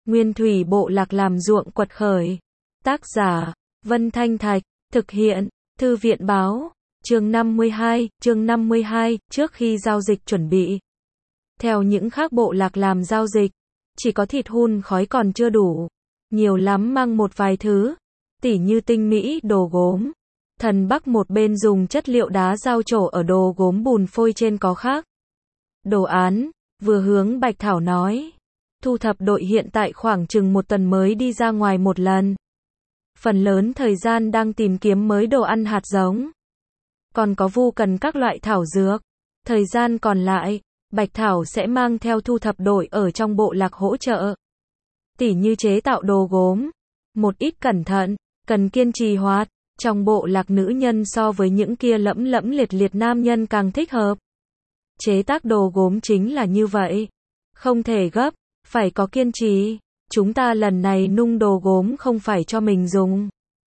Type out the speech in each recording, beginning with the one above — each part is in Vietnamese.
Nguyên thủy bộ lạc làm ruộng quật khởi. Tác giả, Vân Thanh Thạch, thực hiện, Thư viện Báo, chương 52, trước khi giao dịch chuẩn bị. Theo những khác bộ lạc làm giao dịch, chỉ có thịt hun khói còn chưa đủ, nhiều lắm mang một vài thứ, tỉ như tinh mỹ đồ gốm. Thần Bắc một bên dùng chất liệu đá dao trổ ở đồ gốm bùn phôi trên có khác đồ án, vừa hướng Bạch Thảo nói. Thu thập đội hiện tại khoảng chừng 1 tuần mới đi ra ngoài một lần. Phần lớn thời gian đang tìm kiếm mới đồ ăn hạt giống. Còn có vu cần các loại thảo dược. Thời gian còn lại, Bạch Thảo sẽ mang theo thu thập đội ở trong bộ lạc hỗ trợ. Tỉ như chế tạo đồ gốm. Một ít cẩn thận, cần kiên trì hoạt. Trong bộ lạc nữ nhân so với những kia lẫm lẫm liệt liệt nam nhân càng thích hợp. Chế tác đồ gốm chính là như vậy. Không thể gấp, phải có kiên trì. Chúng ta lần này nung đồ gốm không phải cho mình dùng,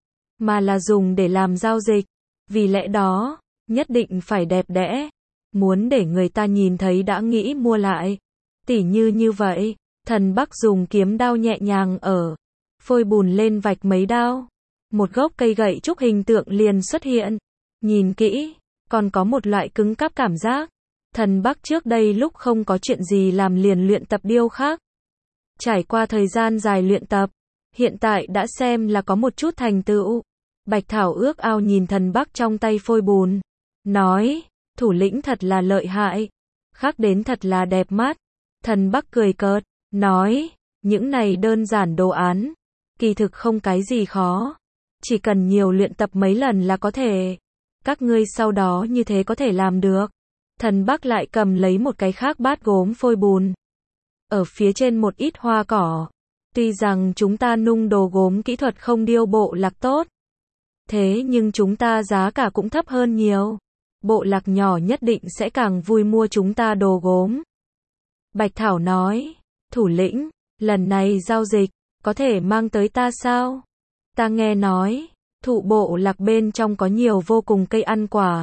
mà là dùng để làm giao dịch. Vì lẽ đó, nhất định phải đẹp đẽ. Muốn để người ta nhìn thấy đã nghĩ mua lại. Tỉ như vậy, Thần Bắc dùng kiếm đao nhẹ nhàng ở phôi bùn lên vạch mấy đao. Một gốc cây gậy trúc hình tượng liền xuất hiện. Nhìn kỹ, còn có một loại cứng cáp cảm giác. Thần Bắc trước đây lúc không có chuyện gì làm liền luyện tập điêu khắc. Trải qua thời gian dài luyện tập, hiện tại đã xem là có một chút thành tựu. Bạch Thảo ước ao nhìn Thần Bắc trong tay phôi bùn. Nói, thủ lĩnh thật là lợi hại. Khắc đến thật là đẹp mắt. Thần Bắc cười cợt, nói, những này đơn giản đồ án. Kỳ thực không cái gì khó. Chỉ cần nhiều luyện tập mấy lần là có thể. Các ngươi sau đó như thế có thể làm được. Thần Bắc lại cầm lấy một cái khác bát gốm phôi bùn. Ở phía trên một ít hoa cỏ. Tuy rằng chúng ta nung đồ gốm kỹ thuật không điêu bộ lạc tốt. Thế nhưng chúng ta giá cả cũng thấp hơn nhiều. Bộ lạc nhỏ nhất định sẽ càng vui mua chúng ta đồ gốm. Bạch Thảo nói, thủ lĩnh, lần này giao dịch, có thể mang tới ta sao? Ta nghe nói, thụ bộ lạc bên trong có nhiều vô cùng cây ăn quả.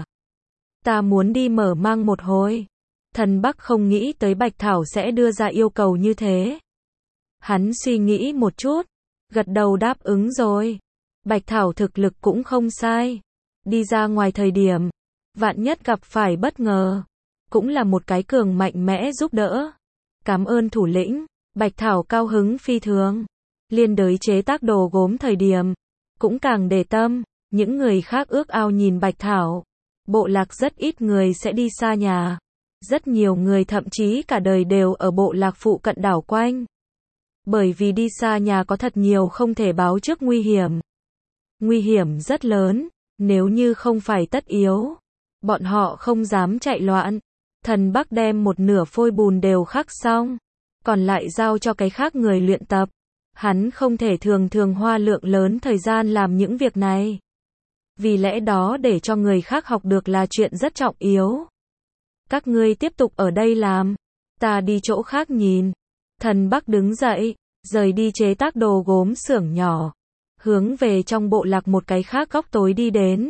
Ta muốn đi mở mang một hồi. Thần Bắc không nghĩ tới Bạch Thảo sẽ đưa ra yêu cầu như thế. Hắn suy nghĩ một chút, gật đầu đáp ứng rồi. Bạch Thảo thực lực cũng không sai. Đi ra ngoài thời điểm, vạn nhất gặp phải bất ngờ, cũng là một cái cường mạnh mẽ giúp đỡ. Cảm ơn thủ lĩnh, Bạch Thảo cao hứng phi thường. Liên đới chế tác đồ gốm thời điểm, cũng càng để tâm. Những người khác ước ao nhìn Bạch Thảo. Bộ lạc rất ít người sẽ đi xa nhà. Rất nhiều người thậm chí cả đời đều ở bộ lạc phụ cận đảo quanh. Bởi vì đi xa nhà có thật nhiều không thể báo trước nguy hiểm. Nguy hiểm rất lớn, nếu như không phải tất yếu. Bọn họ không dám chạy loạn. Thần Bắc đem một nửa phôi bùn đều khắc xong. Còn lại giao cho cái khác người luyện tập. Hắn không thể thường hoa lượng lớn thời gian làm những việc này. Vì lẽ đó để cho người khác học được là chuyện rất trọng yếu. Các ngươi tiếp tục ở đây làm. Ta đi chỗ khác nhìn. Thần Bắc đứng dậy, rời đi chế tác đồ gốm xưởng nhỏ. Hướng về trong bộ lạc một cái khác góc tối đi đến.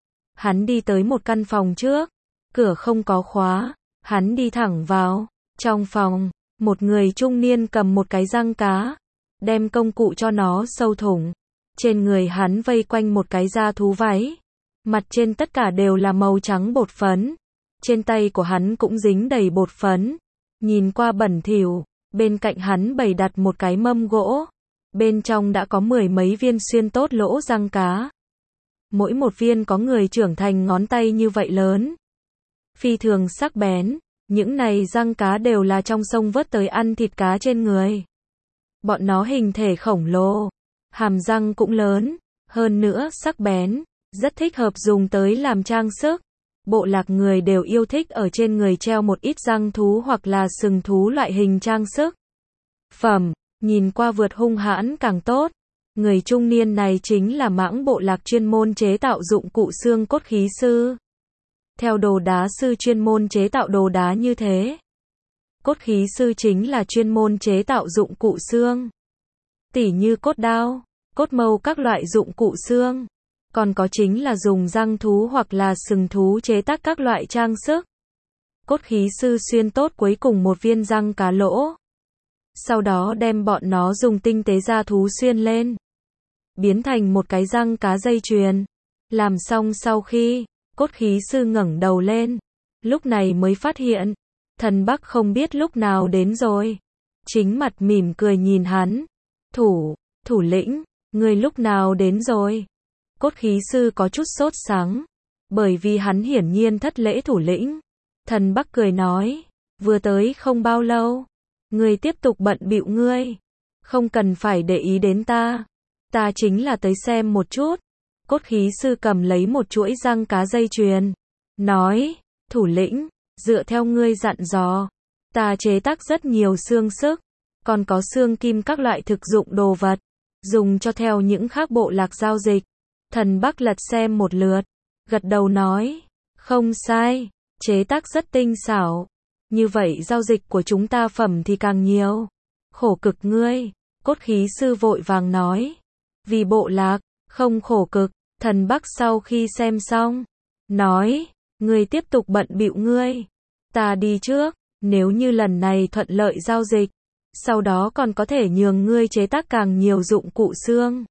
Hắn đi tới một căn phòng trước. Cửa không có khóa. Hắn đi thẳng vào. Trong phòng, một người trung niên cầm một cái răng cá. Đem công cụ cho nó sâu thủng. Trên người hắn vây quanh một cái da thú váy. Mặt trên tất cả đều là màu trắng bột phấn. Trên tay của hắn cũng dính đầy bột phấn. Nhìn qua bẩn thỉu. Bên cạnh hắn bày đặt một cái mâm gỗ. Bên trong đã có 10 mấy viên xuyên tốt lỗ răng cá. Mỗi một viên có người trưởng thành ngón tay như vậy lớn. Phi thường sắc bén. Những này răng cá đều là trong sông vớt tới ăn thịt cá trên người. Bọn nó hình thể khổng lồ. Hàm răng cũng lớn. Hơn nữa sắc bén. Rất thích hợp dùng tới làm trang sức. Bộ lạc người đều yêu thích ở trên người treo một ít răng thú hoặc là sừng thú loại hình trang sức. Phẩm, nhìn qua vượt hung hãn càng tốt. Người trung niên này chính là mãng bộ lạc chuyên môn chế tạo dụng cụ xương cốt khí sư. Theo đồ đá sư chuyên môn chế tạo đồ đá như thế. Cốt khí sư chính là chuyên môn chế tạo dụng cụ xương. Tỉ như cốt đao, cốt mâu các loại dụng cụ xương. Còn có chính là dùng răng thú hoặc là sừng thú chế tác các loại trang sức. Cốt khí sư xuyên tốt cuối cùng một viên răng cá lỗ. sau đó đem bọn nó dùng tinh tế da thú xuyên lên, biến thành một cái răng cá dây chuyền. Làm xong sau khi, cốt khí sư ngẩng đầu lên, lúc này mới phát hiện, Thần Bắc không biết lúc nào đến rồi. Chính mặt mỉm cười nhìn hắn. Thủ lĩnh, người lúc nào đến rồi? Cốt khí sư có chút sốt sắng, bởi vì hắn hiển nhiên thất lễ thủ lĩnh. Thần Bắc cười nói, vừa tới không bao lâu, ngươi tiếp tục bận bịu ngươi, không cần phải để ý đến ta. Ta chính là tới xem một chút. Cốt khí sư cầm lấy một chuỗi răng cá dây chuyền, nói, thủ lĩnh, dựa theo ngươi dặn dò, ta chế tác rất nhiều xương sức, còn có xương kim các loại thực dụng đồ vật, dùng cho theo những khác bộ lạc giao dịch. Thần Bắc lật xem một lượt, gật đầu nói, không sai, chế tác rất tinh xảo, như vậy giao dịch của chúng ta phẩm thì càng nhiều. Khổ cực ngươi, cốt khí sư vội vàng nói, vì bộ lạc, không khổ cực. Thần Bắc sau khi xem xong, nói, ngươi tiếp tục bận bịu ngươi, ta đi trước, nếu như lần này thuận lợi giao dịch, sau đó còn có thể nhường ngươi chế tác càng nhiều dụng cụ xương.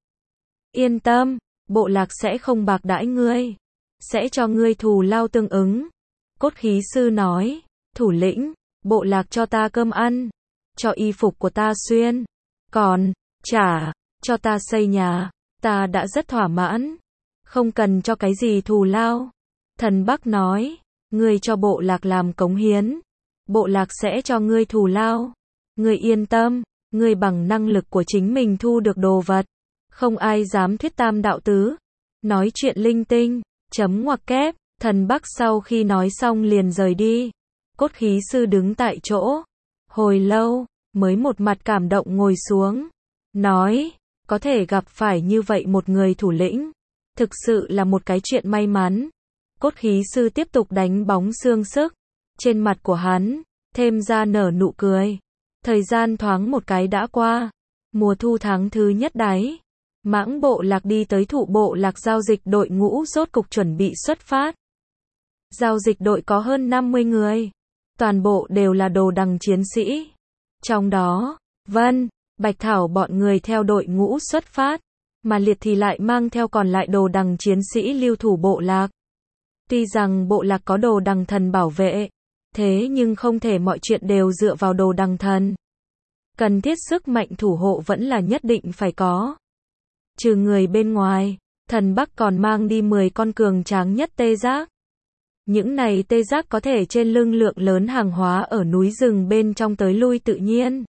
Yên tâm, bộ lạc sẽ không bạc đãi ngươi, sẽ cho ngươi thù lao tương ứng. Cốt khí sư nói, thủ lĩnh, bộ lạc cho ta cơm ăn, cho y phục của ta xuyên, còn cho ta xây nhà, ta đã rất thỏa mãn, không cần cho cái gì thù lao. Thần Bắc nói, ngươi cho bộ lạc làm cống hiến, bộ lạc sẽ cho ngươi thù lao. Ngươi yên tâm, ngươi bằng năng lực của chính mình thu được đồ vật, không ai dám thuyết tam đạo tứ, nói chuyện linh tinh, chấm ngoặc kép. Thần Bắc sau khi nói xong liền rời đi. Cốt khí sư đứng tại chỗ, hồi lâu, mới một mặt cảm động ngồi xuống, nói, có thể gặp phải như vậy một người thủ lĩnh, thực sự là một cái chuyện may mắn. Cốt khí sư tiếp tục đánh bóng xương sức, trên mặt của hắn, thêm ra nở nụ cười. Thời gian thoáng một cái đã qua, mùa thu tháng thứ nhất đáy, Mãng bộ lạc đi tới Thụ bộ lạc giao dịch đội ngũ rốt cục chuẩn bị xuất phát. Giao dịch đội có hơn 50 người, toàn bộ đều là đồ đằng chiến sĩ. Trong đó, Vân, Bạch Thảo bọn người theo đội ngũ xuất phát, mà Liệt thì lại mang theo còn lại đồ đằng chiến sĩ lưu thủ bộ lạc. Tuy rằng bộ lạc có đồ đằng thần bảo vệ, thế nhưng không thể mọi chuyện đều dựa vào đồ đằng thần. Cần thiết sức mạnh thủ hộ vẫn là nhất định phải có. Trừ người bên ngoài, Thần Bắc còn mang đi 10 con cường tráng nhất tê giác. Những này tê giác có thể trên lưng lượng lớn hàng hóa ở núi rừng bên trong tới lui tự nhiên.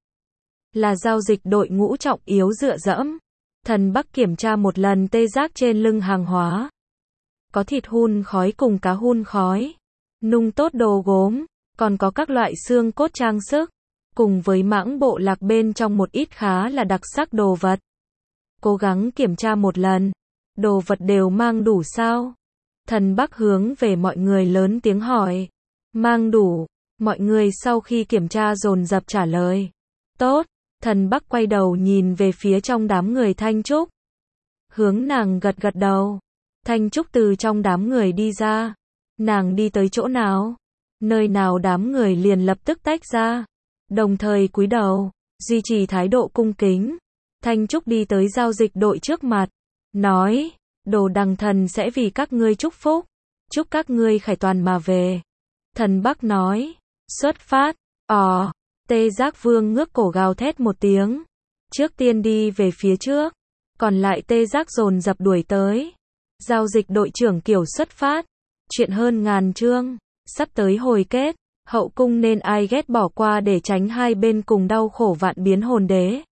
Là giao dịch đội ngũ trọng yếu dựa dẫm. Thần Bắc kiểm tra một lần tê giác trên lưng hàng hóa. Có thịt hun khói cùng cá hun khói, nung tốt đồ gốm, còn có các loại xương cốt trang sức, cùng với Mãng bộ lạc bên trong một ít khá là đặc sắc đồ vật. Cố gắng kiểm tra một lần, đồ vật đều mang đủ sao? Thần Bắc hướng về mọi người lớn tiếng hỏi. Mang đủ. Mọi người sau khi kiểm tra dồn dập trả lời. Tốt. Thần Bắc quay đầu nhìn về phía trong đám người Thanh Trúc. Hướng nàng gật gật đầu. Thanh Trúc từ trong đám người đi ra. Nàng đi tới chỗ nào? Nơi nào đám người liền lập tức tách ra. Đồng thời cúi đầu, duy trì thái độ cung kính. Thanh Trúc đi tới giao dịch đội trước mặt. Nói, đồ đằng thần sẽ vì các ngươi chúc phúc. Chúc các ngươi khải toàn mà về. Thần Bắc nói, xuất phát. Tê Giác Vương ngước cổ gào thét một tiếng. Trước tiên đi về phía trước. Còn lại tê giác dồn dập đuổi tới. Giao dịch đội trưởng Kiều xuất phát. Chuyện hơn ngàn chương. Sắp tới hồi kết. Hậu cung nên ai ghét bỏ qua để tránh hai bên cùng đau khổ vạn biến hồn đế.